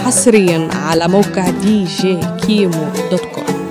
حصريا على موقع djkimo.com.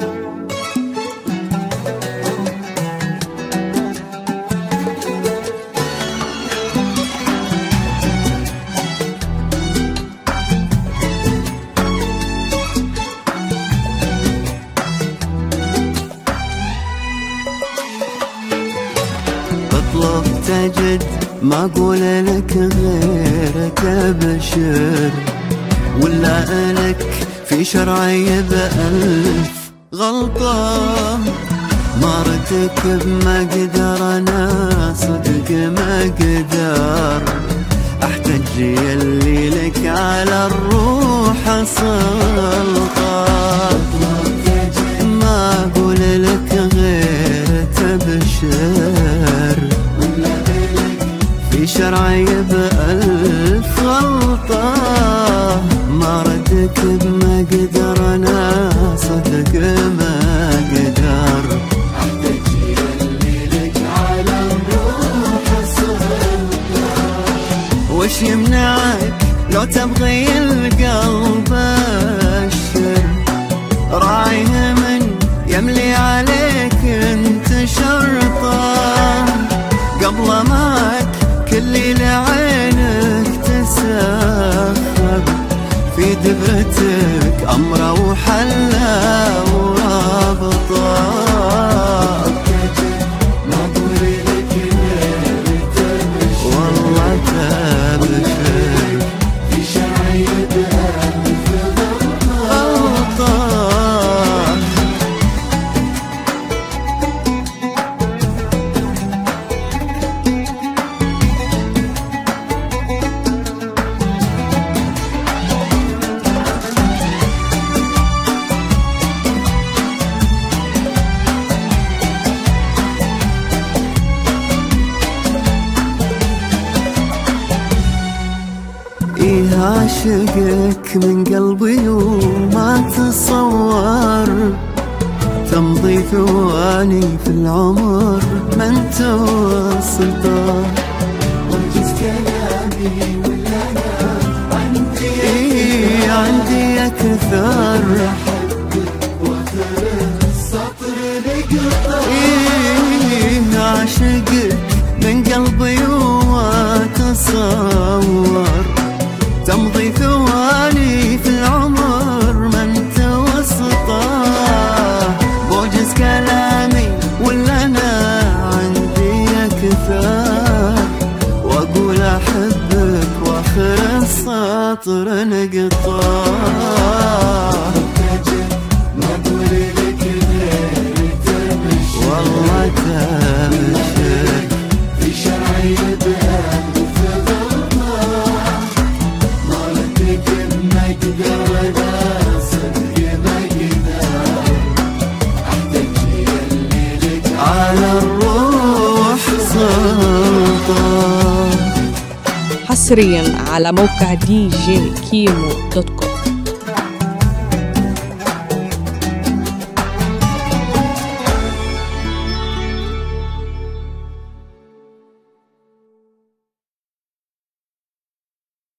اطلب تجد ما اقول لك غير تبشر، ولا لك في شرعي بألف غلطة. ما ارتكب ما اقدر انا صدق ما اقدر، احتج يلي لك على الروح سلطة. ما اقول لك غير تبشر، في شرعي بألف غلطة. ما ردك ما قدر انا صدق ما قدر، احتج يلي لك على الروح سلطة. وش يمنعك لو تبغي القلب الشر، راعيه من يملي عليك انت شرطه. قبل معك كل لعينك تسخب، في دبرتك أمره وحلا ورابطه. ما أقول لك غير تبشر، والله تبشر، في شرعي بألف غلطة. إيه عاشقك من قلبي وما تصور، تمضي ثواني في العمر ما انت وصلته. وجز كلامي ولا انا عندي، إيه عندي اكثر، احبك واخر السطر نقطه. إيه عاشقك من قلبي وما تصور، تمضي ثواني في العمر ما انت وسطه. بوجز كلامي ولا انا عندي اكثر، واقول احبك واخر السطر نقطه. ما اقول لك غير تبشر، والله تبشر، في شرعي بألف غلطة. ما ردك ما اقدر انا صدق ما اقدر، احتج يلي لك على الروح سلطة. حصريا على موقع djkimo.com.